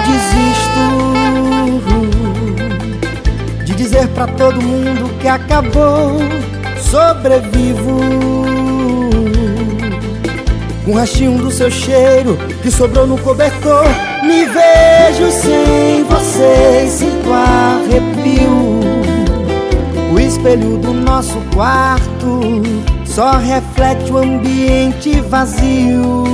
desisto de dizer pra todo mundo que acabou. Sobrevivo com o restinho do seu cheiro que sobrou no cobertor. Me vejo sem você e sinto arrepio. O espelho do nosso quarto só reflete o ambiente vazio.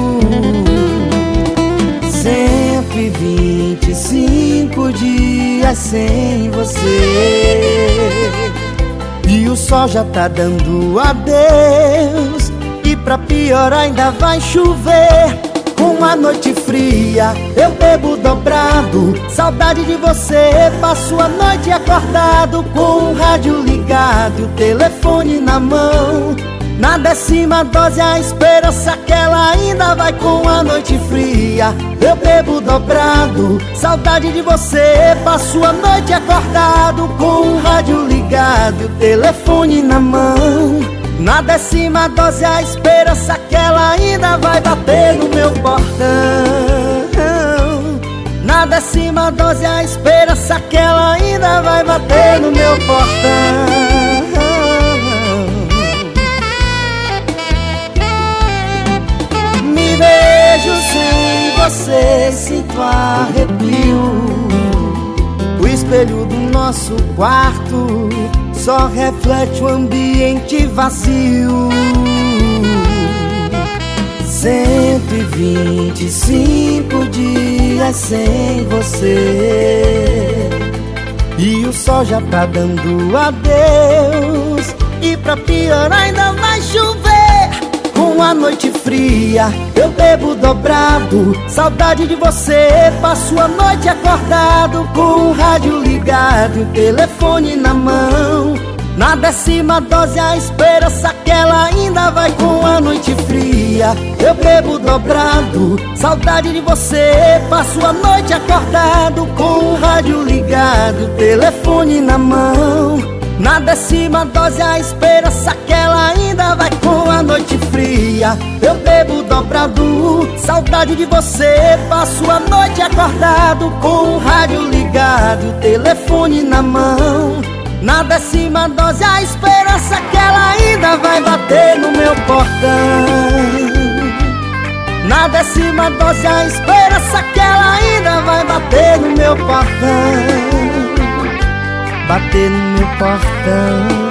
125 dias sem você e o sol já tá dando adeus. E pra piorar ainda vai chover. Com a noite fria eu bebo dobrado. Saudade de você, passo a noite acordado, com o rádio ligado e o telefone na mão. Na 10ª dose a esperança que ela ainda vai. Com a noite fria eu bebo dobrado. Saudade de você, passo a noite acordado, com o rádio ligado e o telefone na mão. Na 10ª dose a esperança que ela ainda vai bater no meu portão. Na 10ª dose a esperança que ela ainda vai bater no meu portão. Me vejo sem você, sinto arrepio. O espelho do nosso quarto só reflete o ambiente vazio. 125 dias sem você e o sol já tá dando adeus. E pra piorar ainda vai chover. Com a noite fria eu bebo dobrado. Saudade de você, passo a noite acordado, com o rádio ligado e o telefone na mão. Na 10ª dose a esperança que ela ainda vai. Com a noite fria eu bebo dobrado. Saudade de você, passo a noite acordado, com o rádio ligado e o telefone na mão. Na 10ª dose a esperança que ela ainda vai. Com a noite fria eu bebo dobrado. Saudade de você, passo a noite acordado, com o rádio ligado e o telefone na mão. Na 10ª dose a esperança que ela ainda vai bater no meu portão. Na 10ª dose a esperança que ela ainda vai bater no meu portão. Bater no meu portão.